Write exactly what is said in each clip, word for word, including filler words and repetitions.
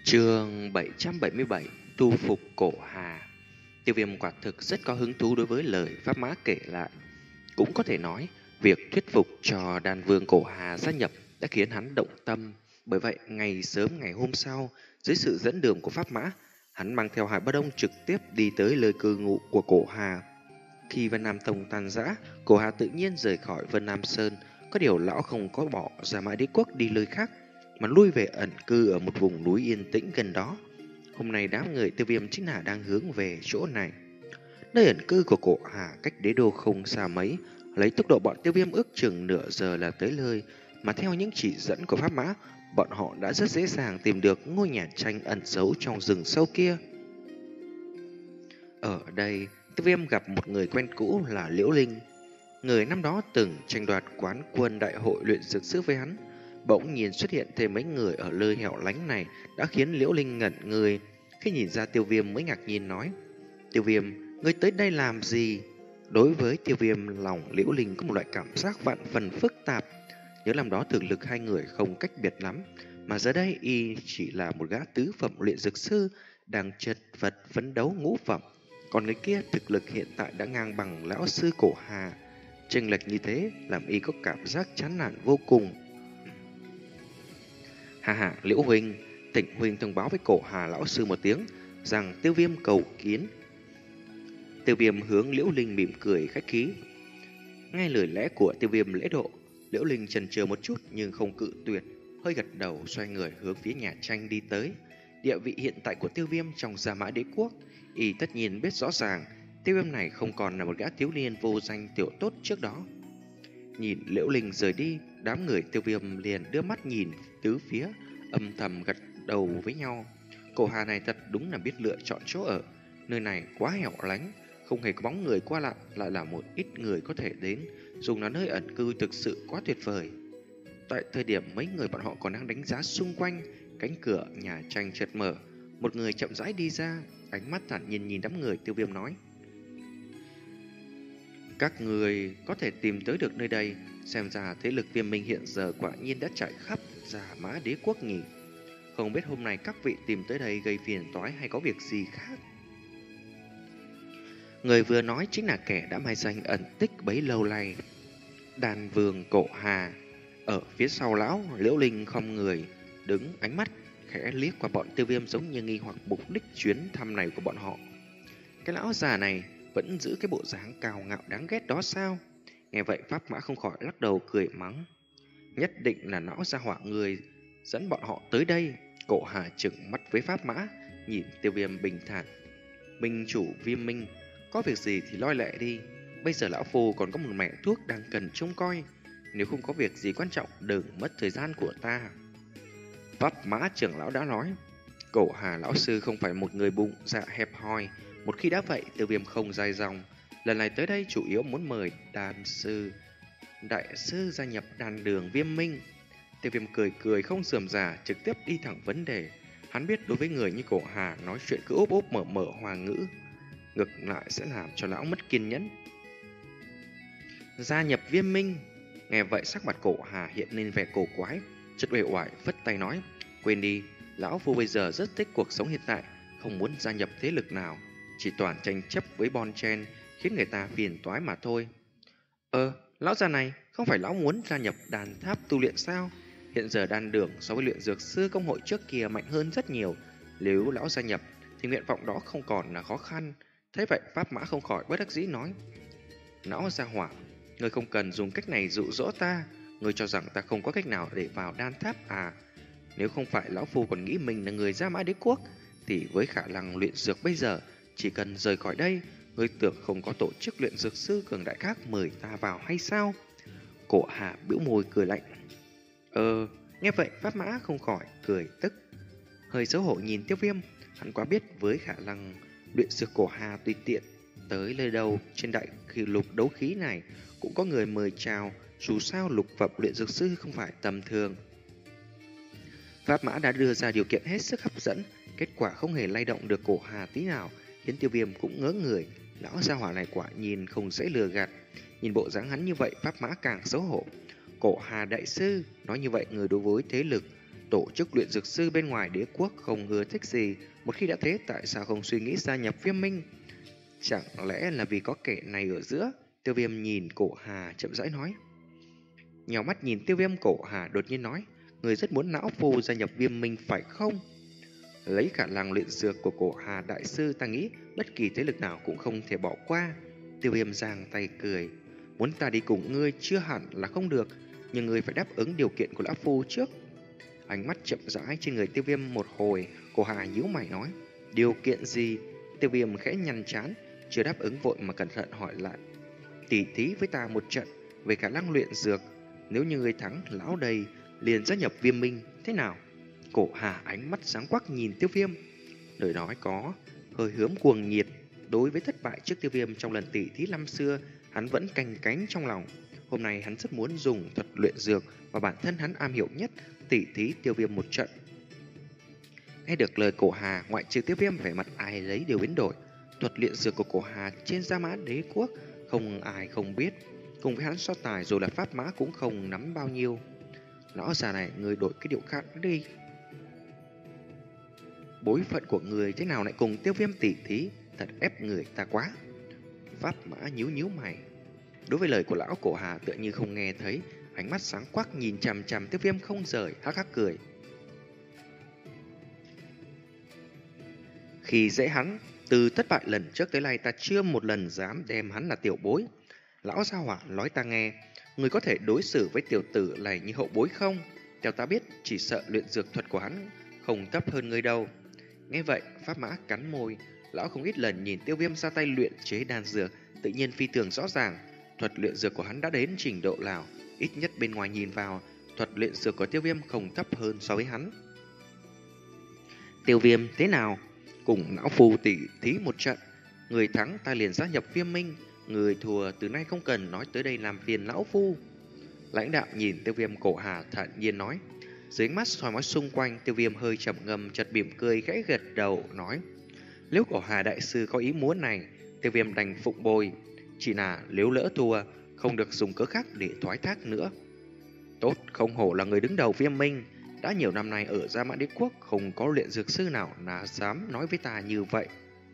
Chương bảy trăm bảy mươi bảy. Tu phục cổ Hà. Tiêu Viêm quả thực rất có hứng thú đối với lời Pháp Mã kể lại. Cũng có thể nói, việc thuyết phục cho đàn vương cổ Hà gia nhập đã khiến hắn động tâm. Bởi vậy, ngày sớm ngày hôm sau, dưới sự dẫn đường của Pháp Mã, hắn mang theo Hải Bất Đông trực tiếp đi tới nơi cư ngụ của cổ Hà. Khi Vân Nam Tông tan rã, cổ Hà tự nhiên rời khỏi Vân Nam Sơn. Có điều lão không có bỏ Gia Mã Đế Quốc đi nơi khác, mà lui về ẩn cư ở một vùng núi yên tĩnh gần đó. Hôm nay đám người Tiêu Viêm chính là đang hướng về chỗ này. Nơi ẩn cư của cổ Hà cách đế đô không xa mấy, lấy tốc độ bọn Tiêu Viêm ước chừng nửa giờ là tới nơi, mà theo những chỉ dẫn của Pháp Mã, bọn họ đã rất dễ dàng tìm được ngôi nhà tranh ẩn giấu trong rừng sâu kia. Ở đây, Tiêu Viêm gặp một người quen cũ là Liễu Linh. Người năm đó từng tranh đoạt quán quân đại hội luyện dược sư với hắn. Bỗng nhiên xuất hiện thêm mấy người ở nơi hẻo lánh này đã khiến Liễu Linh ngẩn người. Khi nhìn ra Tiêu Viêm mới ngạc nhiên nói: Tiêu Viêm, ngươi tới đây làm gì? Đối với Tiêu Viêm, lòng Liễu Linh có một loại cảm giác vạn phần phức tạp. Nhớ năm đó thực lực hai người không cách biệt lắm, mà giờ đây y chỉ là một gã tứ phẩm luyện dược sư đang chật vật phấn đấu ngũ phẩm. Còn người kia thực lực hiện tại đã ngang bằng lão sư cổ Hà. Chênh lệch như thế làm y có cảm giác chán nản vô cùng. Hà hà, Liễu huynh, Tịnh huynh thông báo với cổ Hà lão sư một tiếng rằng Tiêu Viêm cầu kiến. Tiêu Viêm hướng Liễu Linh mỉm cười khách khí. Nghe lời lẽ của Tiêu Viêm lễ độ, Liễu Linh chần chừ một chút nhưng không cự tuyệt, hơi gật đầu xoay người hướng phía nhà tranh đi tới. Địa vị hiện tại của Tiêu Viêm trong Gia Mã Đế Quốc, y tất nhiên biết rõ ràng Tiêu Viêm này không còn là một gã thiếu niên vô danh tiểu tốt trước đó. Nhìn Liễu Linh rời đi, đám người Tiêu Viêm liền đưa mắt nhìn tứ phía, âm thầm gật đầu với nhau. Cổ Hà này thật đúng là biết lựa chọn chỗ ở. Nơi này quá hẻo lánh, không hề có bóng người qua lại, lại là một ít người có thể đến, dùng là nơi ẩn cư thực sự quá tuyệt vời. Tại thời điểm mấy người bọn họ còn đang đánh giá xung quanh, cánh cửa nhà tranh chợt mở, một người chậm rãi đi ra, ánh mắt thản nhiên nhìn đám người Tiêu Viêm nói: Các người có thể tìm tới được nơi đây, xem ra thế lực Viêm Minh hiện giờ quả nhiên đã trải khắp Gia Mã Đế Quốc nhỉ. Không biết hôm nay các vị tìm tới đây gây phiền toái hay có việc gì khác. Người vừa nói chính là kẻ đã mai danh ẩn tích bấy lâu nay, Đàn Vương cổ Hà. Ở phía sau lão, Liễu Linh không người đứng, ánh mắt khẽ liếc qua bọn Tiêu Viêm giống như nghi hoặc mục đích chuyến thăm này của bọn họ. Cái lão già này vẫn giữ cái bộ dáng cao ngạo đáng ghét đó sao? Nghe vậy Pháp Mã không khỏi lắc đầu cười mắng. Nhất định là lão gia hỏa người dẫn bọn họ tới đây. Cổ Hà trừng mắt với Pháp Mã, nhìn Tiêu Viêm bình thản. Minh chủ Viêm Minh, có việc gì thì loi lẹ đi. Bây giờ lão phu còn có một mẹ thuốc đang cần trông coi. Nếu không có việc gì quan trọng, đừng mất thời gian của ta. Pháp Mã trưởng lão đã nói. Cổ Hà lão sư không phải một người bụng dạ hẹp hòi. Một khi đã vậy, Tiêu Viêm không dài dòng. Lần này tới đây chủ yếu muốn mời đàn sư đại sư gia nhập đàn đường Viêm Minh. Tiêu Viêm cười cười không rườm rà, trực tiếp đi thẳng vấn đề. Hắn biết đối với người như cổ Hà, nói chuyện cứ úp úp mở mở hòa ngữ, ngược lại sẽ làm cho lão mất kiên nhẫn. Gia nhập Viêm Minh. Nghe vậy sắc mặt cổ Hà hiện lên vẻ cổ quái, chợt uể oải phất tay nói: Quên đi, lão phu bây giờ rất thích cuộc sống hiện tại, không muốn gia nhập thế lực nào, chỉ toàn tranh chấp với bon chen, khiến người ta phiền toái mà thôi. Ờ, lão già này, không phải lão muốn gia nhập đàn tháp tu luyện sao? Hiện giờ đan đường so với luyện dược sư công hội trước kia mạnh hơn rất nhiều. Nếu lão gia nhập, thì nguyện vọng đó không còn là khó khăn. Thế vậy Pháp Mã không khỏi bất đắc dĩ nói: Lão gia hỏa, ngươi không cần dùng cách này dụ dỗ ta. Ngươi cho rằng ta không có cách nào để vào đan tháp à? Nếu không phải lão phu còn nghĩ mình là người Gia Mã Đế Quốc, thì với khả năng luyện dược bây giờ, chỉ cần rời khỏi đây, ngươi tưởng không có tổ chức luyện dược sư cường đại khác mời ta vào hay sao? Cổ Hà bĩu môi cười lạnh. Ờ, nghe vậy Pháp Mã không khỏi cười tức, hơi xấu hổ nhìn Tiêu Viêm. Hắn quá biết với khả năng luyện dược cổ Hà tùy tiện tới nơi đâu trên đại khi lục đấu khí này cũng có người mời chào, dù sao lục phẩm luyện dược sư không phải tầm thường. Pháp Mã đã đưa ra điều kiện hết sức hấp dẫn, kết quả không hề lay động được cổ Hà tí nào, khiến Tiêu Viêm cũng ngớ người. Lão gia hỏa này quả nhìn không dễ lừa gạt. Nhìn bộ dáng hắn như vậy, Pháp Mã càng xấu hổ. Cổ Hà đại sư nói như vậy, người đối với thế lực Tổ chức luyện dược sư bên ngoài đế quốc không ưa thích gì, một khi đã thế tại sao không suy nghĩ gia nhập Viêm Minh? Chẳng lẽ là vì có kẻ này ở giữa? Tiêu Viêm nhìn Cổ Hà chậm rãi nói. Nhào mắt nhìn Tiêu Viêm, Cổ Hà đột nhiên nói, người rất muốn lão phu gia nhập Viêm Minh phải không? Lấy khả năng luyện dược của Cổ Hà đại sư, ta nghĩ bất kỳ thế lực nào cũng không thể bỏ qua. Tiêu Viêm giang tay cười, muốn ta đi cùng ngươi chưa hẳn là không được, nhưng ngươi phải đáp ứng điều kiện của lão phu trước. Ánh mắt chậm rãi trên người Tiêu Viêm một hồi, Cổ Hà nhíu mày nói, điều kiện gì? Tiêu Viêm khẽ nhăn trán, chưa đáp ứng vội mà cẩn thận hỏi lại, tỉ thí với ta một trận về khả năng luyện dược, nếu như ngươi thắng lão đây liền gia nhập Viêm Minh, thế nào? Cổ Hà ánh mắt sáng quắc nhìn Tiêu Viêm, lời nói có hơi hướng cuồng nhiệt. Đối với thất bại trước Tiêu Viêm trong lần tỉ thí năm xưa, hắn vẫn canh cánh trong lòng. Hôm nay hắn rất muốn dùng thuật luyện dược và bản thân hắn am hiểu nhất, tỉ thí Tiêu Viêm một trận. Nghe được lời Cổ Hà, ngoại trừ Tiêu Viêm vẻ mặt ai lấy đều biến đổi. Thuật luyện dược của Cổ Hà trên Gia Mã Đế Quốc không ai không biết, cùng với hắn so tài rồi là pháp mã cũng không nắm bao nhiêu. Lão già này, người đổi cái điệu khác đi. Bối phận của người thế nào lại cùng Tiêu Viêm tỉ thí, thật ép người ta quá. Pháp mã nhíu nhíu mày. Đối với lời của lão Cổ Hà tựa như không nghe thấy, ánh mắt sáng quắc nhìn chằm chằm Tiêu Viêm không rời, hắc hắc cười. Khi dễ hắn, từ thất bại lần trước tới nay ta chưa một lần dám đem hắn là tiểu bối. Lão gia hỏa nói ta nghe, người có thể đối xử với tiểu tử này như hậu bối không? Theo ta biết, chỉ sợ luyện dược thuật của hắn không thấp hơn người đâu. Nghe vậy, Pháp Mã cắn môi, lão không ít lần nhìn Tiêu Viêm ra tay luyện chế đan dược, tự nhiên phi thường rõ ràng, thuật luyện dược của hắn đã đến trình độ nào, ít nhất bên ngoài nhìn vào, thuật luyện dược của Tiêu Viêm không thấp hơn so với hắn. Tiêu Viêm thế nào? Cùng lão phu tỉ thí một trận, người thắng ta liền gia nhập Viêm Minh, người thua từ nay không cần nói tới đây làm phiền lão phu. Lãnh đạo nhìn Tiêu Viêm, Cổ Hà thản nhiên nói. Dưới ánh mắt soi mói xung quanh, Tiêu Viêm hơi trầm ngâm, chợt mỉm cười khẽ gật đầu nói, nếu Cổ Hà đại sư có ý muốn này, Tiêu Viêm đành phụng bồi, chỉ là nếu lỡ thua không được dùng cớ khác để thoái thác nữa. Tốt, không hổ là người đứng đầu Viêm Minh, đã nhiều năm nay ở Gia Mã Đế Quốc không có luyện dược sư nào là dám nói với ta như vậy.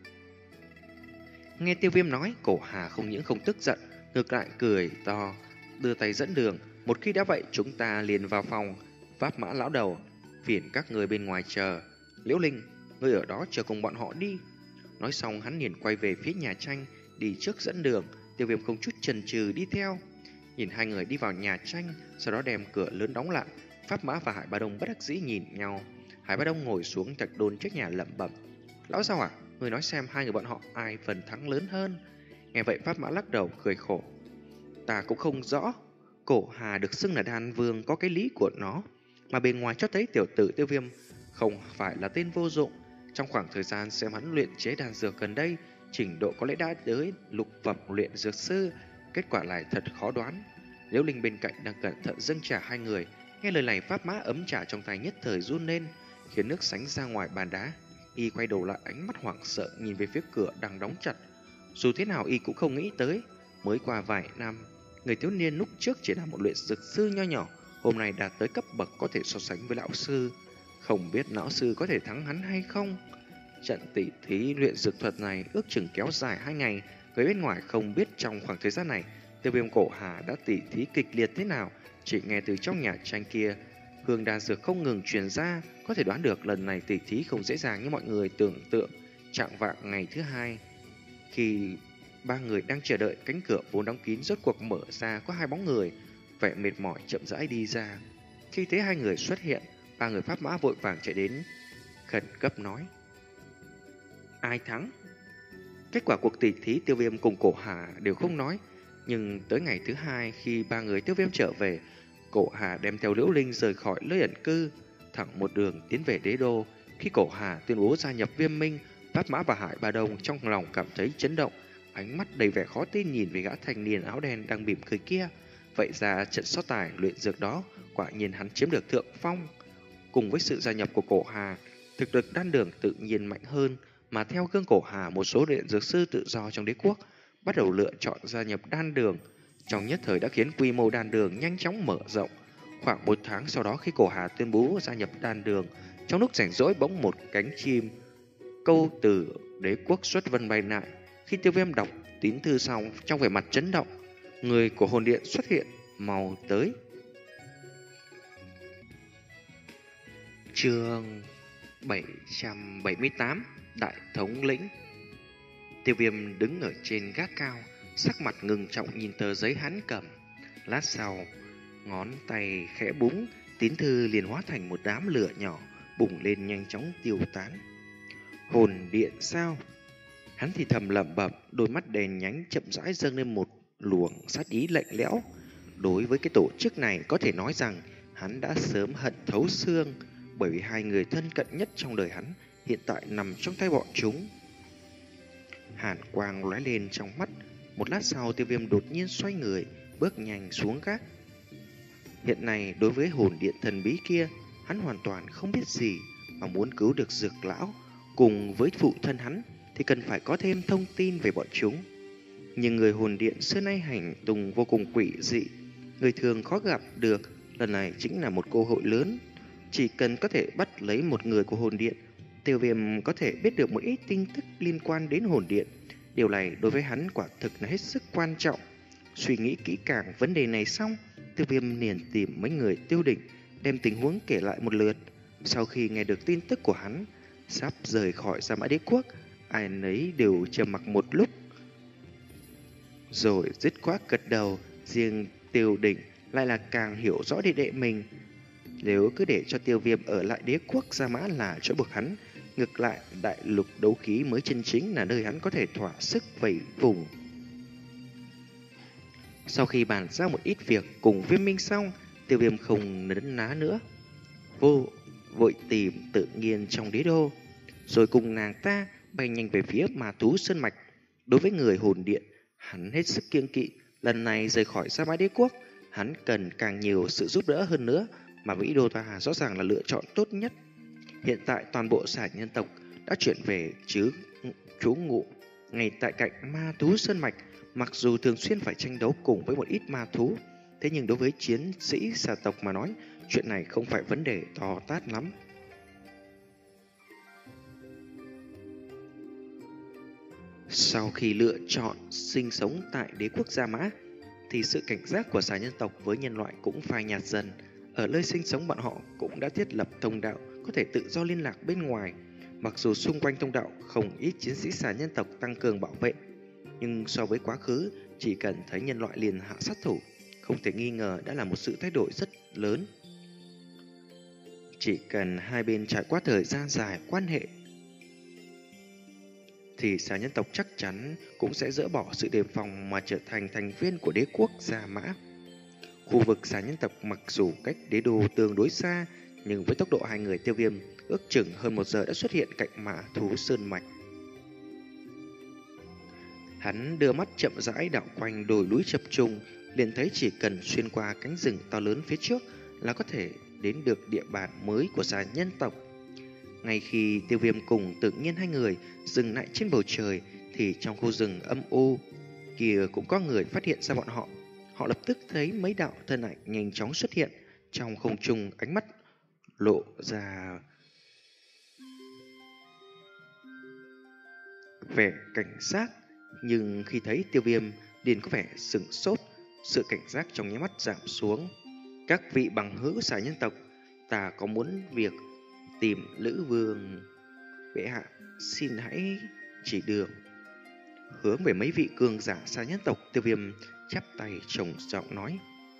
Nghe Tiêu Viêm nói, Cổ Hà không những không tức giận, ngược lại cười to, đưa tay dẫn đường. Một khi đã vậy, chúng ta liền vào phòng. Pháp Mã lão đầu, phiền các người bên ngoài chờ. Liễu Linh, ngươi ở đó chờ cùng bọn họ đi. Nói xong hắn liền quay về phía nhà tranh, đi trước dẫn đường. Tiêu Viêm không chút chần chừ đi theo. Nhìn hai người đi vào nhà tranh, sau đó đem cửa lớn đóng lại. Pháp Mã và Hải Ba Đông bất đắc dĩ nhìn nhau. Hải Ba Đông ngồi xuống thạch đôn trước nhà lẩm bẩm, lão sao à, người nói xem hai người bọn họ ai phần thắng lớn hơn. Nghe vậy Pháp Mã lắc đầu cười khổ, ta cũng không rõ. Cổ Hà được xưng là đan vương có cái lý của nó, mà bên ngoài cho thấy tiểu tử Tiêu Viêm không phải là tên vô dụng. Trong khoảng thời gian xem hắn luyện chế đan dược gần đây, trình độ có lẽ đã tới lục phẩm luyện dược sư. Kết quả lại thật khó đoán. Liễu Linh bên cạnh đang cẩn thận dâng trà hai người. Nghe lời này, Pháp Mã ấm trà trong tay nhất thời run lên, khiến nước sánh ra ngoài bàn đá. Y quay đầu lại, ánh mắt hoảng sợ nhìn về phía cửa đang đóng chặt. Dù thế nào Y cũng không nghĩ tới, mới qua vài năm, người thiếu niên lúc trước chỉ là một luyện dược sư nho nhỏ, hôm nay đạt tới cấp bậc có thể so sánh với lão sư. Không biết lão sư có thể thắng hắn hay không. Trận tỉ thí luyện dược thuật này ước chừng kéo dài hai ngày. Người bên ngoài không biết trong khoảng thời gian này Tiêu Viêm, Cổ Hà đã tỉ thí kịch liệt thế nào. Chỉ nghe từ trong nhà tranh kia hương đan dược không ngừng truyền ra, có thể đoán được lần này tỉ thí không dễ dàng như mọi người tưởng tượng. Trạng vạng ngày thứ hai, khi ba người đang chờ đợi, cánh cửa vốn đóng kín rốt cuộc mở ra, có hai bóng người vẻ mệt mỏi chậm rãi đi ra. Khi thấy hai người xuất hiện, ba người Pháp Mã vội vàng chạy đến, khẩn cấp nói, ai thắng? Kết quả cuộc tỉ thí Tiêu Viêm cùng Cổ Hà đều không nói. Nhưng tới ngày thứ hai, khi ba người Tiêu Viêm trở về, Cổ Hà đem theo Liễu Linh rời khỏi nơi ẩn cư, thẳng một đường tiến về đế đô. Khi Cổ Hà tuyên bố gia nhập Viêm Minh, Pháp Mã và Hải Ba Đông trong lòng cảm thấy chấn động, ánh mắt đầy vẻ khó tin nhìn về gã thanh niên áo đen đang mỉm cười kia. Vậy ra trận so tài luyện dược đó, quả nhiên hắn chiếm được thượng phong. Cùng với sự gia nhập của Cổ Hà, thực lực đan đường tự nhiên mạnh hơn, mà theo gương Cổ Hà, một số luyện dược sư tự do trong đế quốc bắt đầu lựa chọn gia nhập đan đường. Trong nhất thời đã khiến quy mô đan đường nhanh chóng mở rộng. Khoảng một tháng sau đó, khi Cổ Hà tuyên bố gia nhập đan đường, trong lúc rảnh rỗi bỗng một cánh chim câu từ đế quốc xuất vân bay lại. Khi Tiêu Viêm đọc tín thư xong, trong vẻ mặt chấn động, người của hồn điện xuất hiện, mau tới. Chương bảy trăm bảy mươi tám, Đại thống lĩnh. Tiêu Viêm đứng ở trên gác cao, sắc mặt ngưng trọng nhìn tờ giấy hắn cầm. Lát sau, ngón tay khẽ búng, tín thư liền hóa thành một đám lửa nhỏ, bùng lên nhanh chóng tiêu tán. Hồn điện sao? Hắn thì thầm lẩm bẩm, đôi mắt đèn nhánh chậm rãi dâng lên một luồng sát ý lạnh lẽo. Đối với cái tổ chức này, có thể nói rằng hắn đã sớm hận thấu xương, bởi vì hai người thân cận nhất trong đời hắn hiện tại nằm trong tay bọn chúng. Hàn quang lóe lên trong mắt. Một lát sau, Tiêu Viêm đột nhiên xoay người, bước nhanh xuống gác. Hiện nay, đối với hồn điện thần bí kia, hắn hoàn toàn không biết gì, mà muốn cứu được Dược lão cùng với phụ thân hắn thì cần phải có thêm thông tin về bọn chúng. Nhưng người hồn điện xưa nay hành tung vô cùng quỷ dị, người thường khó gặp được. Lần này chính là một cơ hội lớn. Chỉ cần có thể bắt lấy một người của hồn điện, Tiêu Viêm có thể biết được một ít tin tức liên quan đến hồn điện. Điều này đối với hắn quả thực là hết sức quan trọng. Suy nghĩ kỹ càng vấn đề này xong, Tiêu Viêm liền tìm mấy người Tiêu Định, đem tình huống kể lại một lượt. Sau khi nghe được tin tức của hắn sắp rời khỏi Sa Mã Đế Quốc, ai nấy đều trầm mặc một lúc, rồi dứt khoát gật đầu. Riêng Tiêu Định lại là càng hiểu rõ đệ đệ mình. Nếu cứ để cho Tiêu Viêm ở lại đế quốc Sa Mã là chỗ buộc hắn, ngược lại đại lục đấu khí mới chân chính là nơi hắn có thể thỏa sức vẩy vùng. Sau khi bàn giao một ít việc cùng Viêm Minh xong, Tiêu Viêm không nấn ná nữa, vô vội tìm Tự Nhiên trong đế đô, rồi cùng nàng ta bay nhanh về phía Ma Thú Sơn Mạch. Đối với người hồn điện, hắn hết sức kiêng kỵ. Lần này rời khỏi Sa Mã Đế Quốc, hắn cần càng nhiều sự giúp đỡ hơn nữa, mà Vĩ Đô Toa rõ ràng là lựa chọn tốt nhất. Hiện tại toàn bộ xà nhân tộc đã chuyển về chứ trú ngụ ngay tại cạnh Ma Thú Sơn Mạch. Mặc dù thường xuyên phải tranh đấu cùng với một ít ma thú, thế nhưng đối với chiến sĩ xà tộc mà nói, chuyện này không phải vấn đề to tát lắm. Sau khi lựa chọn sinh sống tại đế quốc Sa Mã, thì sự cảnh giác của xà nhân tộc với nhân loại cũng phai nhạt dần. Ở nơi sinh sống bọn họ cũng đã thiết lập thông đạo có thể tự do liên lạc bên ngoài. Mặc dù xung quanh thông đạo không ít chiến sĩ xà nhân tộc tăng cường bảo vệ, nhưng so với quá khứ, chỉ cần thấy nhân loại liền hạ sát thủ, không thể nghi ngờ đã là một sự thay đổi rất lớn. Chỉ cần hai bên trải qua thời gian dài quan hệ, thì xà nhân tộc chắc chắn cũng sẽ dỡ bỏ sự đề phòng mà trở thành thành viên của đế quốc Sa Mã. Khu vực xà nhân tộc mặc dù cách đế đô tương đối xa, nhưng với tốc độ hai người Tiêu Viêm ước chừng hơn một giờ đã xuất hiện cạnh Ma Thú Sơn Mạch. Hắn đưa mắt chậm rãi đảo quanh đồi núi chập trùng, liền thấy chỉ cần xuyên qua cánh rừng to lớn phía trước là có thể đến được địa bàn mới của xà nhân tộc. Ngay khi Tiêu Viêm cùng Tự Nhiên hai người dừng lại trên bầu trời, thì trong khu rừng âm u kia cũng có người phát hiện ra bọn họ. Họ lập tức thấy mấy đạo thân ảnh nhanh chóng xuất hiện trong không trung, ánh mắt lộ ra vẻ cảnh giác. Nhưng khi thấy Tiêu Viêm, liền có vẻ sửng sốt, sự cảnh giác trong nháy mắt giảm xuống. Các vị bằng hữu xà nhân tộc, ta có muốn việc tìm Lữ Vương bệ hạ, xin hãy chỉ đường. Hướng về mấy vị cường giả xà nhân tộc, Tiêu Viêm chắp tay trùng giọng nói: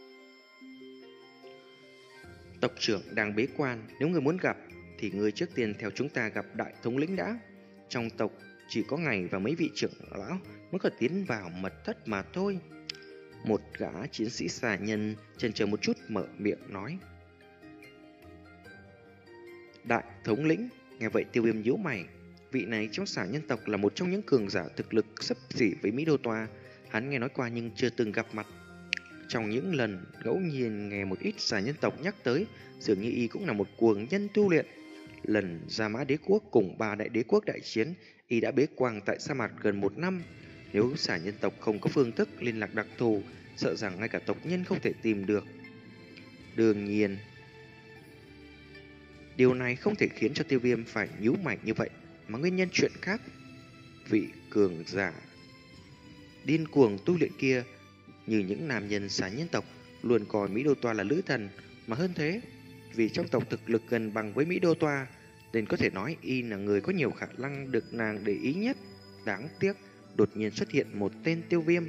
tộc trưởng đang bế quan, nếu người muốn gặp thì người trước tiên theo chúng ta gặp đại thống lĩnh đã. Trong tộc chỉ có ngài và mấy vị trưởng lão mới có tiến vào mật thất mà thôi. Một gã chiến sĩ xà nhân chần chờ một chút mở miệng nói. Đại thống lĩnh? Nghe vậy Tiêu Viêm nhíu mày. Vị này trong xà nhân tộc là một trong những cường giả thực lực xấp xỉ với Mỹ Đô Toa. Hắn nghe nói qua nhưng chưa từng gặp mặt. Trong những lần ngẫu nhiên nghe một ít xà nhân tộc nhắc tới, dường như y cũng là một cuồng nhân tu luyện. Lần Sa Mã Đế Quốc cùng ba đại đế quốc đại chiến, y đã bế quan tại sa mạc gần một năm. Nếu xà nhân tộc không có phương thức liên lạc đặc thù, sợ rằng ngay cả tộc nhân không thể tìm được. Đương nhiên, điều này không thể khiến cho Tiêu Viêm phải nhíu mày như vậy, mà nguyên nhân chuyện khác. Vị cường giả điên cuồng tu luyện kia, như những nam nhân xá nhân tộc, luôn coi Mỹ Đô Toa là lữ thần, mà hơn thế, vì trong tộc thực lực gần bằng với Mỹ Đô Toa, nên có thể nói y là người có nhiều khả năng được nàng để ý nhất. Đáng tiếc, đột nhiên xuất hiện một tên Tiêu Viêm.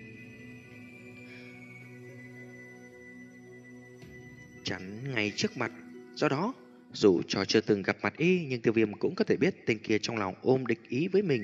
Chắn ngay trước mặt, do đó, dù cho chưa từng gặp mặt y, nhưng Tiêu Viêm cũng có thể biết tên kia trong lòng ôm địch ý với mình.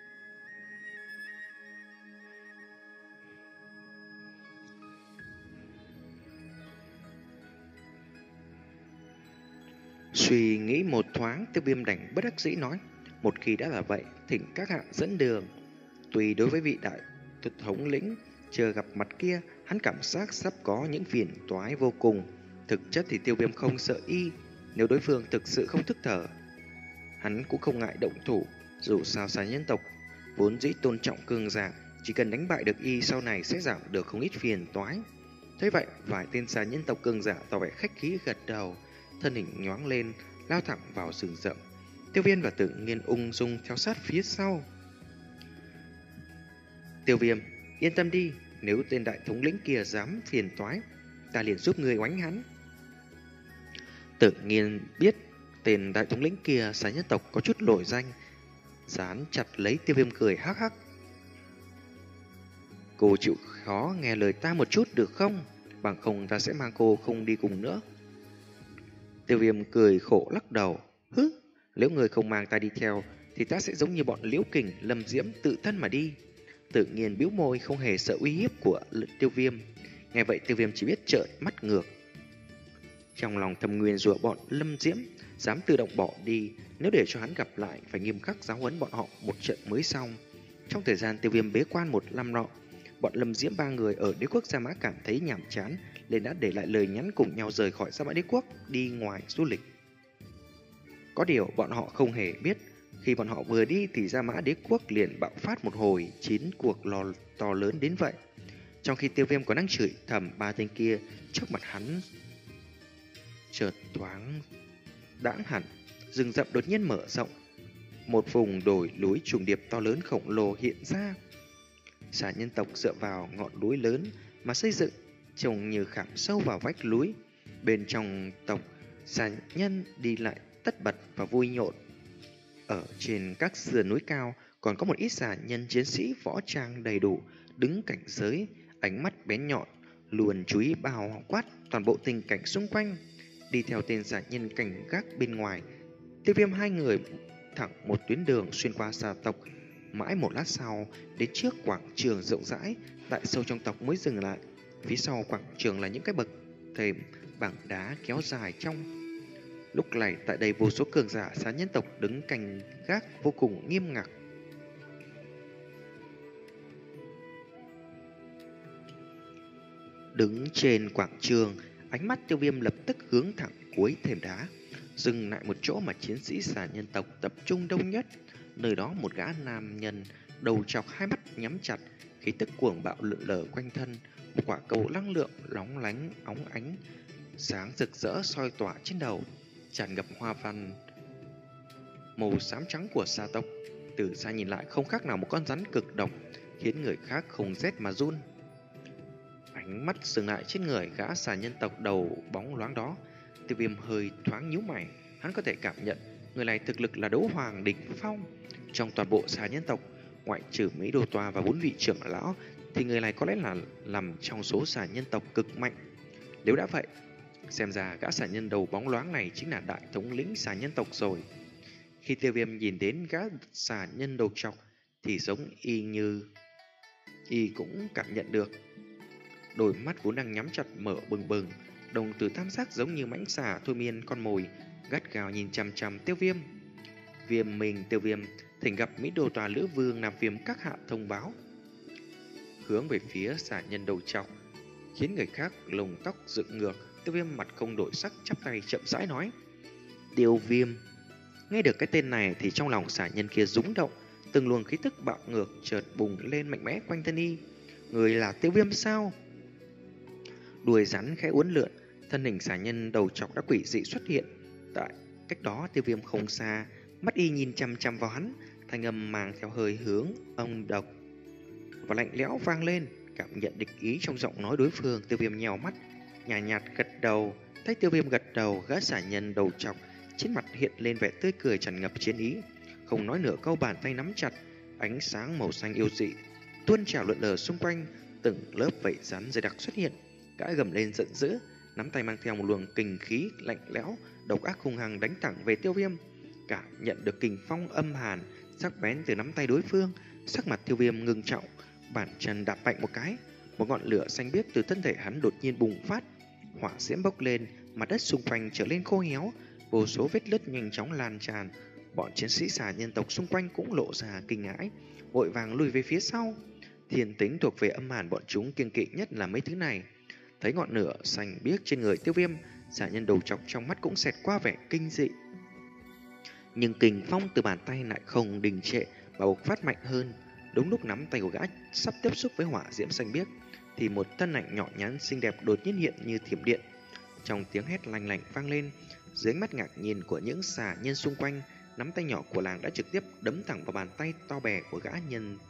Suy nghĩ một thoáng, Tiêu Viêm đành bất đắc dĩ nói, một khi đã là vậy, thỉnh các hạ dẫn đường. Tuy đối với vị đại thống lĩnh chưa gặp mặt kia, hắn cảm giác sắp có những phiền toái vô cùng. Thực chất thì Tiêu Viêm không sợ y, nếu đối phương thực sự không thức thở, hắn cũng không ngại động thủ. Dù sao xà nhân tộc vốn dĩ tôn trọng cường giả, chỉ cần đánh bại được y sau này sẽ giảm được không ít phiền toái. Thế vậy, vài tên xà nhân tộc cường giả tỏ vẻ khách khí gật đầu, thân hình nhoáng lên, lao thẳng vào rừng rậm. Tiêu Viêm và Tự Nhiên ung dung theo sát phía sau. Tiêu Viêm, yên tâm đi, nếu tên đại thống lĩnh kia dám phiền toái, ta liền giúp người oánh hắn. Tự Nhiên biết tên đại thống lĩnh kia xà nhân tộc có chút nổi danh, dán chặt lấy Tiêu Viêm cười hắc hắc. Cô chịu khó nghe lời ta một chút được không? Bằng không ta sẽ mang cô không đi cùng nữa. Tiêu Viêm cười khổ lắc đầu. Hứ, nếu người không mang ta đi theo thì ta sẽ giống như bọn Liễu Kình, Lâm Diễm tự thân mà đi. Tự Nhiên bĩu môi, không hề sợ uy hiếp của Tiêu Viêm. Nghe vậy Tiêu Viêm chỉ biết trợn mắt ngược. Trong lòng thầm nguyền rủa bọn Lâm Diễm dám tự động bỏ đi, nếu để cho hắn gặp lại phải nghiêm khắc giáo huấn bọn họ một trận mới xong. Trong thời gian Tiêu Viêm bế quan một năm nọ, bọn Lâm Diễm ba người ở đế quốc Gia Mã cảm thấy nhàm chán, nên đã để lại lời nhắn cùng nhau rời khỏi Gia Mã đế quốc đi ngoài du lịch. Có điều bọn họ không hề biết, khi bọn họ vừa đi thì Gia Mã đế quốc liền bạo phát một hồi chiến cuộc lò to lớn đến vậy. Trong khi Tiêu Viêm còn đang chửi thầm ba tên kia, trước mặt hắn chợt thoáng đãng hẳn, rừng rậm đột nhiên mở rộng, một vùng đồi núi trùng điệp to lớn khổng lồ hiện ra. Xà nhân tộc dựa vào ngọn núi lớn mà xây dựng, trông như khảm sâu vào vách núi. Bên trong tộc, xà nhân đi lại tất bật và vui nhộn. Ở trên các sườn núi cao còn có một ít xà nhân chiến sĩ võ trang đầy đủ đứng cảnh giới, ánh mắt bén nhọn, luôn chú ý bao quát toàn bộ tình cảnh xung quanh. Đi theo tên xà nhân cảnh gác bên ngoài, Tiêu Viêm hai người thẳng một tuyến đường xuyên qua xà tộc. Mãi một lát sau, đến trước quảng trường rộng rãi, tại sâu trong tộc mới dừng lại. Phía sau quảng trường là những cái bậc thềm bằng đá kéo dài trong. Lúc này tại đây vô số cường giả xà nhân tộc đứng canh gác vô cùng nghiêm ngặt. Đứng trên quảng trường, ánh mắt Tiêu Viêm lập tức hướng thẳng cuối thềm đá, dừng lại một chỗ mà chiến sĩ xà nhân tộc tập trung đông nhất. Nơi đó một gã nam nhân đầu chọc, hai mắt nhắm chặt, khí tức cuồng bạo lượn lờ quanh thân, một quả cầu năng lượng lóng lánh óng ánh sáng rực rỡ soi tỏa trên đầu, tràn ngập hoa văn màu xám trắng của xà tộc. Từ xa nhìn lại không khác nào một con rắn cực độc, khiến người khác không rét mà run. Ánh mắt dừng lại trên người gã xà nhân tộc đầu bóng loáng đó, Tiêu Viêm hơi thoáng nhíu mày. Hắn có thể cảm nhận người này thực lực là đấu hoàng đỉnh phong. Trong toàn bộ xà nhân tộc, ngoại trừ Mỹ Đô Toa và bốn vị trưởng lão, thì người này có lẽ là nằm trong số xà nhân tộc cực mạnh. Nếu đã vậy, xem ra gã xà nhân đầu bóng loáng này chính là đại thống lĩnh xà nhân tộc rồi. Khi Tiêu Viêm nhìn đến gã xà nhân đầu trọc thì giống y như y cũng cảm nhận được. Đôi mắt vốn đang nhắm chặt mở bừng bừng, đồng tử tam giác giống như mãnh xà thôi miên con mồi, gắt gao nhìn chằm chằm Tiêu Viêm. Viêm mình Tiêu Viêm thỉnh gặp Mỹ Đô Tòa Lữ Vương làm phiền các hạ thông báo. Hướng về phía xà nhân đầu trọc, khiến người khác lồng tóc dựng ngược. Tiêu Viêm mặt không đổi sắc, chắp tay chậm rãi nói: Tiêu Viêm. Nghe được cái tên này thì trong lòng xà nhân kia rúng động, từng luồng khí tức bạo ngược chợt bùng lên mạnh mẽ quanh thân y. Người là Tiêu Viêm sao? Đuôi rắn khẽ uốn lượn, Thân hình xà nhân đầu trọc đã quỷ dị xuất hiện tại cách đó Tiêu Viêm không xa, mắt y nhìn chăm chăm vào hắn, thanh âm mang theo hơi hướng âm độc và lạnh lẽo vang lên. Cảm nhận địch ý trong giọng nói đối phương, Tiêu Viêm nhèo mắt, nhàn nhạt, nhạt gật đầu. Thấy Tiêu Viêm gật đầu, gã xà nhân đầu trọc trên mặt hiện lên vẻ tươi cười tràn ngập chiến ý, không nói nửa câu, bàn tay nắm chặt, ánh sáng màu xanh yêu dị tuôn trào lượn lờ xung quanh, từng lớp vảy rắn dày đặc xuất hiện. Gã gầm lên giận dữ, nắm tay mang theo một luồng kình khí lạnh lẽo, độc ác hung hăng đánh thẳng về Tiêu Viêm. Cảm nhận được kình phong âm hàn sắc bén từ nắm tay đối phương, sắc mặt Tiêu Viêm ngưng trọng, bàn chân đạp mạnh một cái, một ngọn lửa xanh biếc từ thân thể hắn đột nhiên bùng phát, hỏa diễm bốc lên, mặt đất xung quanh trở lên khô héo, vô số vết nứt nhanh chóng lan tràn. Bọn chiến sĩ xà nhân tộc xung quanh cũng lộ ra kinh hãi, vội vàng lùi về phía sau. Thiên tính thuộc về âm hàn bọn chúng kiêng kỵ nhất là mấy thứ này. Thấy ngọn lửa xanh biếc trên người Tiêu Viêm, xà nhân đầu trọc trong mắt cũng xẹt qua vẻ kinh dị. Nhưng kình phong từ bàn tay lại không đình trệ mà bộc phát mạnh hơn. Đúng lúc nắm tay của gã sắp tiếp xúc với hỏa diễm xanh biếc, thì một thân ảnh nhỏ nhắn xinh đẹp đột nhiên hiện như thiểm điện. Trong tiếng hét lanh lảnh vang lên, dưới ánh mắt ngạc nhiên của những xà nhân xung quanh, nắm tay nhỏ của làng đã trực tiếp đấm thẳng vào bàn tay to bè của gã nhân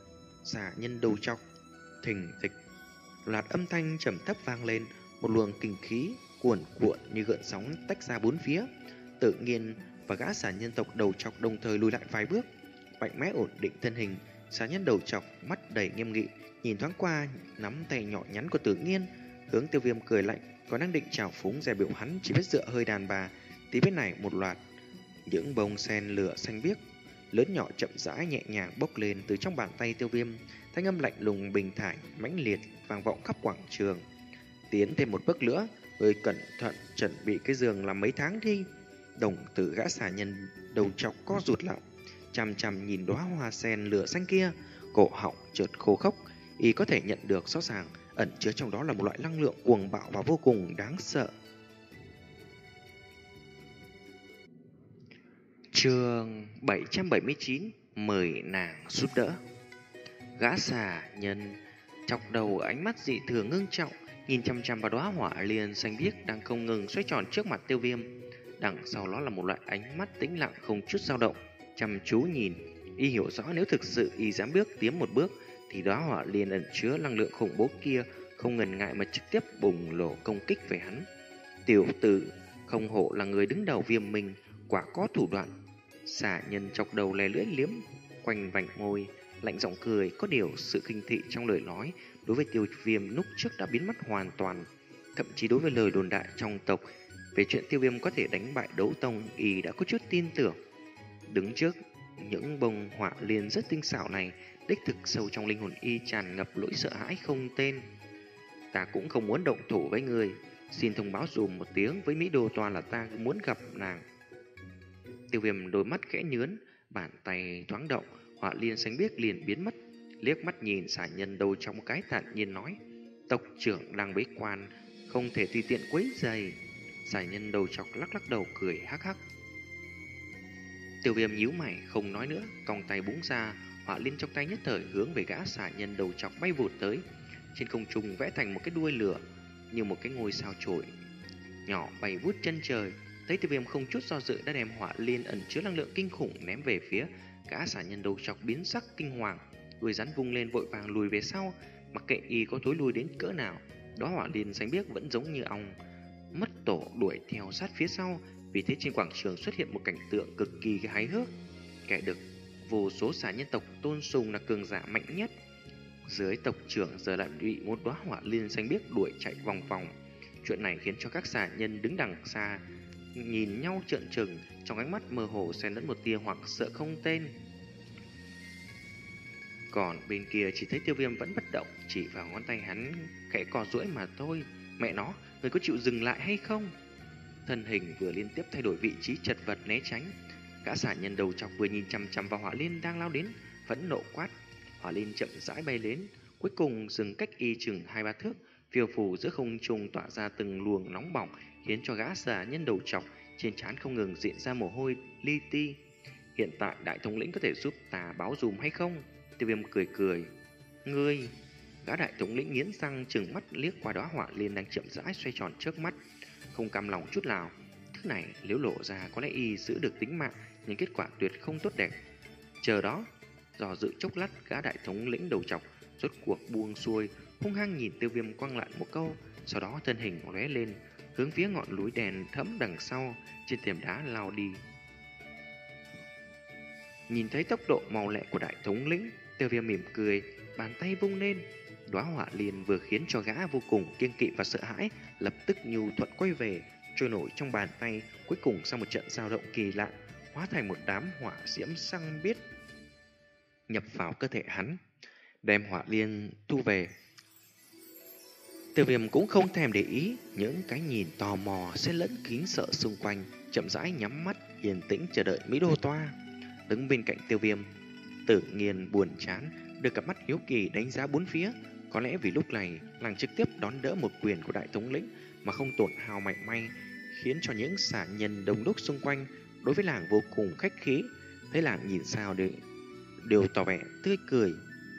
xà nhân đầu trọc. Thình thịch, loạt âm thanh trầm thấp vang lên, một luồng kinh khí cuồn cuộn như gợn sóng tách ra bốn phía. Tự nhiên và gã xà nhân tộc đầu trọc đồng thời lùi lại vài bước, mạnh mẽ ổn định thân hình. Xà nhân đầu trọc mắt đầy nghiêm nghị, nhìn thoáng qua nắm tay nhỏ nhắn của Tự Nhiên, hướng Tiêu Viêm cười lạnh, còn đang định trào phúng dè biểu hắn chỉ biết dựa hơi đàn bà, thì bên này một loạt những bông sen lửa xanh biếc lớn nhỏ chậm rãi nhẹ nhàng bốc lên từ trong bàn tay Tiêu Viêm, thanh âm lạnh lùng bình thản mãnh liệt vang vọng khắp quảng trường. Tiến thêm một bước nữa, người cẩn thận chuẩn bị cái giường làm mấy tháng đi. Đồng tử gã xà nhân đầu trọc co rụt lại, chằm chằm nhìn đóa hoa sen lửa xanh kia, cổ họng chợt khô khốc. Y có thể nhận được rõ ràng ẩn chứa trong đó là một loại năng lượng cuồng bạo và vô cùng đáng sợ. Chương bảy trăm bảy mươi chín, mời nàng giúp đỡ. Gã xà nhân chọc đầu, ánh mắt dị thường ngưng trọng, nhìn chăm chăm vào đóa hỏa liên xanh biếc đang không ngừng xoay tròn trước mặt Tiêu Viêm. Đằng sau đó là một loại ánh mắt tĩnh lặng không chút dao động, chăm chú nhìn. Y hiểu rõ nếu thực sự y dám bước tiến một bước, thì đóa hỏa liên ẩn chứa năng lượng khủng bố kia không ngần ngại mà trực tiếp bùng nổ công kích về hắn. Tiểu tử, không hổ là người đứng đầu Viêm Minh, quả có thủ đoạn. Xà nhân chọc đầu lè lưỡi liếm quanh vành môi, lạnh giọng cười, có điều sự khinh thị trong lời nói đối với Tiêu Viêm lúc trước đã biến mất hoàn toàn. Thậm chí đối với lời đồn đại trong tộc về chuyện Tiêu Viêm có thể đánh bại Đấu Tông, y đã có chút tin tưởng. Đứng trước những bông hỏa liên rất tinh xảo này, đích thực sâu trong linh hồn y tràn ngập nỗi sợ hãi không tên. Ta cũng không muốn động thủ với người, xin thông báo dùm một tiếng với Mỹ Đô Toàn là ta muốn gặp nàng. Tiêu Viêm đôi mắt khẽ nhướn, bàn tay thoáng động, hỏa liên xanh biếc liền biến mất. Liếc mắt nhìn xà nhân đầu trong một cái, thản nhiên nói: tộc trưởng đang bế quan, không thể tùy tiện quấy rầy. Xà nhân đầu chọc lắc lắc đầu cười hắc hắc. Tiêu Viêm nhíu mày không nói nữa, cong tay búng ra, hỏa liên trong tay nhất thời hướng về gã xà nhân đầu chọc bay vụt tới. Trên không trung vẽ thành một cái đuôi lửa như một cái ngôi sao chổi nhỏ bay vút chân trời. Thấy Tiêu Viêm không chút do dự đã đem hỏa liên ẩn chứa năng lượng kinh khủng ném về phía gã xà nhân đầu chọc, biến sắc kinh hoàng, đuôi rắn vung lên vội vàng lùi về sau, mặc kệ y có thối lui đến cỡ nào. Đó hỏa liên xanh biếc vẫn giống như ong mất tổ đuổi theo sát phía sau. Vì thế trên quảng trường xuất hiện một cảnh tượng cực kỳ hài hước. Kẻ được vô số xà nhân tộc tôn sùng là cường giả mạnh nhất, dưới tộc trưởng giờ lại bị một đóa hỏa liên xanh biếc đuổi chạy vòng vòng. Chuyện này khiến cho các xà nhân đứng đằng xa nhìn nhau trợn trừng, trong ánh mắt mơ hồ xen lẫn một tia hoặc sợ không tên. Còn bên kia chỉ thấy Tiêu Viêm vẫn bất động, chỉ vào ngón tay hắn khẽ cò duỗi mà thôi. Mẹ nó, người có chịu dừng lại hay không? Thân hình vừa liên tiếp thay đổi vị trí, chật vật né tránh. Gã xà nhân đầu chọc vừa nhìn chằm chằm vào hỏa liên đang lao đến, phẫn nộ quát. Hỏa liên chậm rãi bay đến, cuối cùng dừng cách y chừng hai ba thước, phiêu phù giữa không trung tỏa ra từng luồng nóng bỏng, khiến cho gã xà nhân đầu chọc trên trán không ngừng diễn ra mồ hôi li ti. Hiện tại đại thống lĩnh có thể giúp ta báo dùm hay không? Tiêu Viêm cười cười. Ngươi, Gã đại thống lĩnh nghiến răng trừng mắt liếc qua đóa họa liên đang chậm rãi xoay tròn trước mắt, không cam lòng chút nào. Thứ này nếu lộ ra có lẽ y giữ được tính mạng, nhưng kết quả tuyệt không tốt đẹp. Chờ đó, dò dự chốc lát, gã đại thống lĩnh đầu trọc rốt cuộc buông xuôi, hung hăng nhìn Tiêu Viêm quăng lại một câu, sau đó thân hình lóe lên, hướng phía ngọn núi đèn thẫm đằng sau, trên thềm đá lao đi. Nhìn thấy tốc độ mau lẹ của đại thống lĩnh, Tiêu Viêm mỉm cười, bàn tay vung lên. Đóa hỏa liền vừa khiến cho gã vô cùng kiêng kỵ và sợ hãi, lập tức nhu thuận quay về, trôi nổi trong bàn tay, cuối cùng sau một trận dao động kỳ lạ, hóa thành một đám hỏa diễm xăng biếc nhập vào cơ thể hắn, đem hỏa liên thu về. Tiêu Viêm cũng không thèm để ý những cái nhìn tò mò xen lẫn kính sợ xung quanh, chậm rãi nhắm mắt yên tĩnh chờ đợi Mỹ Đô Toa. Đứng bên cạnh Tiêu Viêm, Tự Nhiên buồn chán, đưa cặp mắt hiếu kỳ đánh giá bốn phía. Có lẽ vì lúc này làng trực tiếp đón đỡ một quyền của đại thống lĩnh mà không tổn hao mảy may, khiến cho những xả nhân đông đúc xung quanh đối với làng vô cùng khách khí. Thấy làng nhìn sao đều, đều tỏ vẻ tươi cười.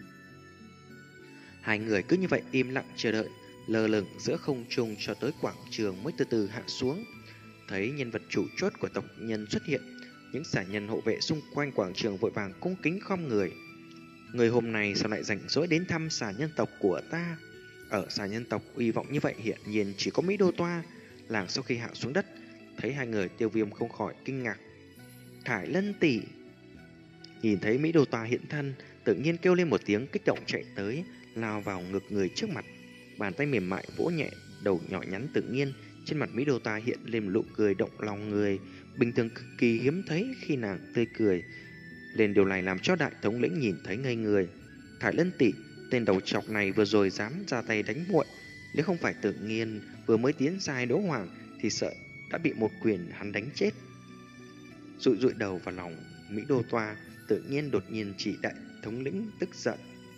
Hai người cứ như vậy im lặng chờ đợi, lơ lửng giữa không trung cho tới quảng trường mới từ từ hạ xuống. Thấy nhân vật chủ chốt của tộc nhân xuất hiện, những xả nhân hộ vệ xung quanh quảng trường vội vàng cung kính khom người. Người hôm nay sao lại rảnh rỗi đến thăm xà nhân tộc của ta? Ở xà nhân tộc uy vọng như vậy hiện nhiên chỉ có Mỹ Đô Toa. Làng sau khi hạ xuống đất, thấy hai người, Tiêu Viêm không khỏi kinh ngạc. Thải Lân tỷ! Nhìn thấy Mỹ Đô Toa hiện thân, tự nhiên kêu lên một tiếng kích động chạy tới, lao vào ngực người trước mặt. Bàn tay mềm mại vỗ nhẹ đầu nhỏ nhắn tự nhiên, trên mặt Mỹ Đô Toa hiện lên một nụ cười động lòng người, bình thường cực kỳ hiếm thấy khi nàng tươi cười. Lên điều này làm cho đại thống lĩnh nhìn thấy ngây người. Thải Lân tỷ, tên đầu trọc này vừa rồi dám ra tay đánh muội, nếu không phải Tự Nhiên vừa mới tiến giai đấu hoàng thì sợ đã bị một quyền hắn đánh chết. Dụi dụi đầu vào lòng Mỹ Đô Toa, Tự Nhiên đột nhiên chỉ đại thống lĩnh tức giận.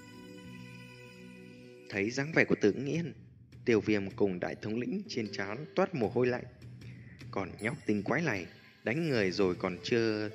Thấy dáng vẻ của Tự Nhiên, Tiêu Viêm cùng đại thống lĩnh trên trán toát mồ hôi lạnh. Còn nhóc tinh quái này, đánh người rồi còn chưa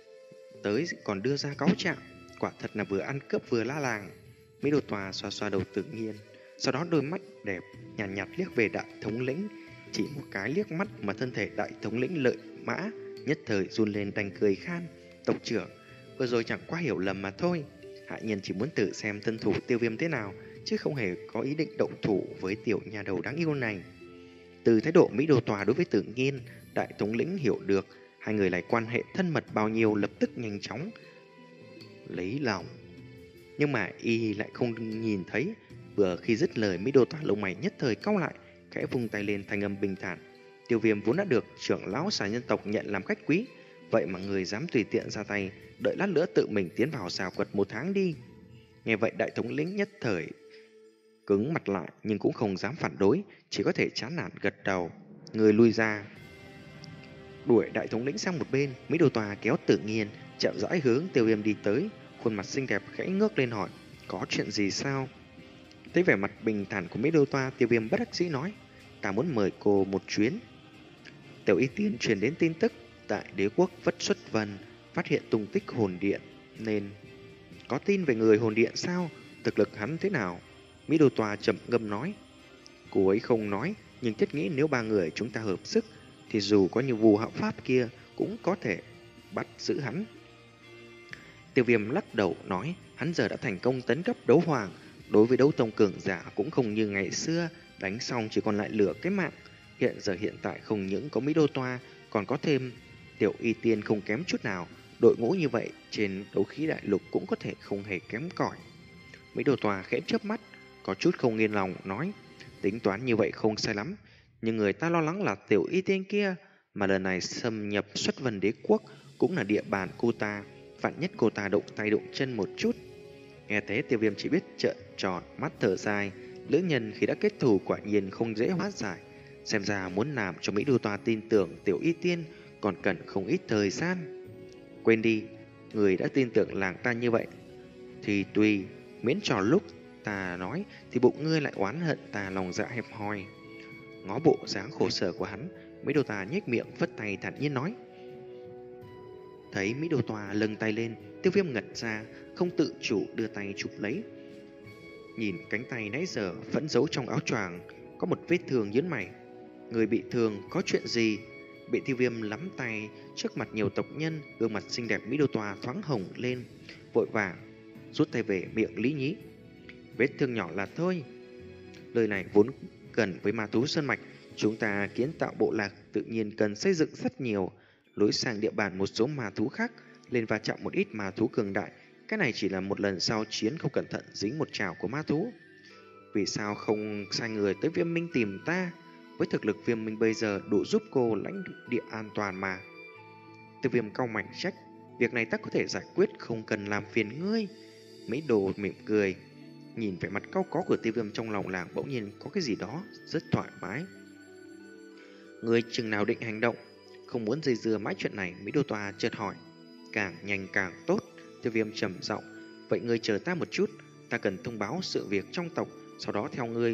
tới còn đưa ra cáo trạng, quả thật là vừa ăn cướp vừa la làng. Mỹ Đô Toa xoa xoa đầu Tự Nhiên, sau đó đôi mắt đẹp nhàn nhạt, nhạt liếc về đại thống lĩnh, chỉ một cái liếc mắt mà thân thể đại thống lĩnh Lợi Mã nhất thời run lên đành cười khan. Tộc trưởng, vừa rồi chẳng qua hiểu lầm mà thôi. Hạ nhân chỉ muốn tự xem thân thủ Tiêu Viêm thế nào, chứ không hề có ý định động thủ với tiểu nhà đầu đáng yêu này. Từ thái độ Mỹ Đô Toa đối với Tự Nhiên, đại thống lĩnh hiểu được hai người lại quan hệ thân mật bao nhiêu, lập tức nhanh chóng lấy lòng. Nhưng mà y lại không nhìn thấy. Vừa khi dứt lời, Mỹ Đô Toa lông mày nhất thời cau lại, khẽ vung tay lên thanh âm bình thản. Tiêu Viêm vốn đã được trưởng lão xà nhân tộc nhận làm khách quý, vậy mà người dám tùy tiện ra tay, đợi lát nữa tự mình tiến vào xào quật một tháng đi. Nghe vậy đại thống lĩnh nhất thời cứng mặt lại, nhưng cũng không dám phản đối, chỉ có thể chán nản gật đầu. Người lui ra. Đuổi đại thống lĩnh sang một bên, Mỹ Đô Toa kéo Tự Nhiên chậm rãi hướng Tiêu Viêm đi tới, khuôn mặt xinh đẹp khẽ ngước lên hỏi, có chuyện gì sao? Thấy vẻ mặt bình thản của Mỹ Đô Toa, Tiêu Viêm bất đắc dĩ nói, ta muốn mời cô một chuyến. Tiểu Y Tiên truyền đến tin tức tại đế quốc Vất Xuất Vân phát hiện tung tích hồn điện, nên có tin về người hồn điện sao? Thực lực hắn thế nào? Mỹ Đô Toa chậm ngâm nói. Cô ấy không nói, nhưng thiết nghĩ nếu ba người chúng ta hợp sức thì dù có như vù hạo pháp kia cũng có thể bắt giữ hắn. Tiêu Viêm lắc đầu nói, hắn giờ đã thành công tấn cấp đấu hoàng, đối với đấu tông cường giả cũng không như ngày xưa, đánh xong chỉ còn lại lửa cái mạng. Hiện giờ hiện tại không những có Mỹ Đô Toa, còn có thêm Tiểu Y Tiên không kém chút nào. Đội ngũ như vậy trên đấu khí đại lục cũng có thể không hề kém cỏi. Mỹ Đô Toa khẽ chớp mắt, có chút không yên lòng, nói, tính toán như vậy không sai lắm, nhưng người ta lo lắng là Tiểu Y Tiên kia, mà lần này xâm nhập Xuất Vân đế quốc cũng là địa bàn cô ta, vạn nhất cô ta động tay động chân một chút. Nghe thế Tiêu Viêm chỉ biết trợn tròn mắt thở dài, lữ nhân khi đã kết thù quả nhiên không dễ hóa giải, xem ra muốn làm cho Mỹ Đô Toa tin tưởng Tiểu Y Tiên còn cần không ít thời gian. Quên đi, người đã tin tưởng làng ta như vậy thì tùy, miễn trò lúc ta nói thì bụng ngươi lại oán hận ta lòng dạ hẹp hòi. Ngó bộ dáng khổ sở của hắn, Mỹ Đô Toa nhếch miệng vất tay thản nhiên nói. Thấy Mỹ Đô Toa lâng tay lên, Tiêu Viêm ngẩn ra, không tự chủ đưa tay chụp lấy. nhìn cánh tay nãy giờ vẫn giấu trong áo choàng có một vết thương nhớn mày. Người bị thương có chuyện gì? Bị Tiêu Viêm lắm tay trước mặt nhiều tộc nhân, gương mặt xinh đẹp Mỹ Đô Toa thoáng hồng lên, vội vàng rút tay về miệng lý nhí. Vết thương nhỏ là thôi. Lời này vốn gần với ma thú sơn mạch, chúng ta kiến tạo bộ lạc tự nhiên cần xây dựng rất nhiều lối sang địa bàn một số ma thú khác, lên va chạm một ít ma thú cường đại. Cái này chỉ là một lần sau chiến không cẩn thận dính một trảo của ma thú. Vì sao không sai người tới Viêm Minh tìm ta? Với thực lực Viêm Minh bây giờ đủ giúp cô lãnh địa an toàn mà. Tiêu Viêm cau mày trách, việc này ta có thể giải quyết, không cần làm phiền ngươi. Mỹ Đồ mỉm cười, nhìn vẻ mặt cau có của Tiêu Viêm trong lòng làng bỗng nhiên có cái gì đó rất thoải mái. Ngươi chừng nào định hành động? Không muốn dây dưa mãi chuyện này, Mỹ Đô Toa chợt hỏi. Càng nhanh càng tốt. Tiêu Viêm trầm giọng, vậy ngươi chờ ta một chút, ta cần thông báo sự việc trong tộc, sau đó theo ngươi.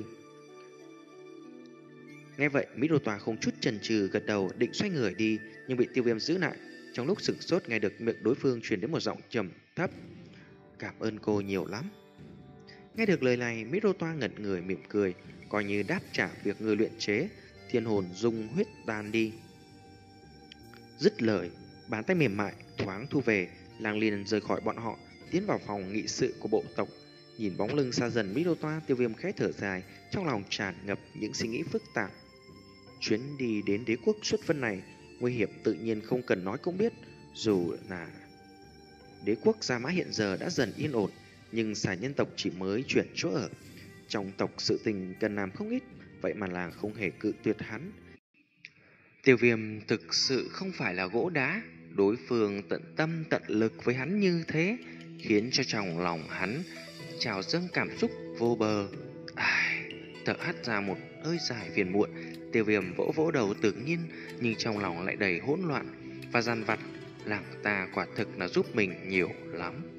Nghe vậy, Mỹ Đô Toa không chút chần chừ gật đầu, định xoay người đi, nhưng bị Tiêu Viêm giữ lại. Trong lúc sửng sốt nghe được miệng đối phương truyền đến một giọng trầm thấp, cảm ơn cô nhiều lắm. Nghe được lời này, Mỹ Đô Toa ngẩn người mỉm cười, coi như đáp trả việc người luyện chế thiên hồn dung huyết tan đi. Dứt lời, bàn tay mềm mại thoáng thu về, Lang liền rời khỏi bọn họ, tiến vào phòng nghị sự của bộ tộc. Nhìn bóng lưng xa dần Mỹ Đô Toa, Tiêu Viêm khẽ thở dài, trong lòng tràn ngập những suy nghĩ phức tạp. Chuyến đi đến đế quốc xuất vân này, nguy hiểm tự nhiên không cần nói cũng biết. Dù là đế quốc Gia Mã hiện giờ đã dần yên ổn, nhưng xà nhân tộc chỉ mới chuyển chỗ ở. Trong tộc sự tình cần làm không ít, vậy mà làng không hề cự tuyệt hắn. Tiêu Viêm thực sự không phải là gỗ đá, đối phương tận tâm tận lực với hắn như thế, khiến cho trong lòng hắn trào dâng cảm xúc vô bờ. Ai, thở hắt ra một hơi dài phiền muộn, Tiêu Viêm vỗ vỗ đầu tự nhiên, nhưng trong lòng lại đầy hỗn loạn và dằn vặt. Làng ta quả thực là giúp mình nhiều lắm.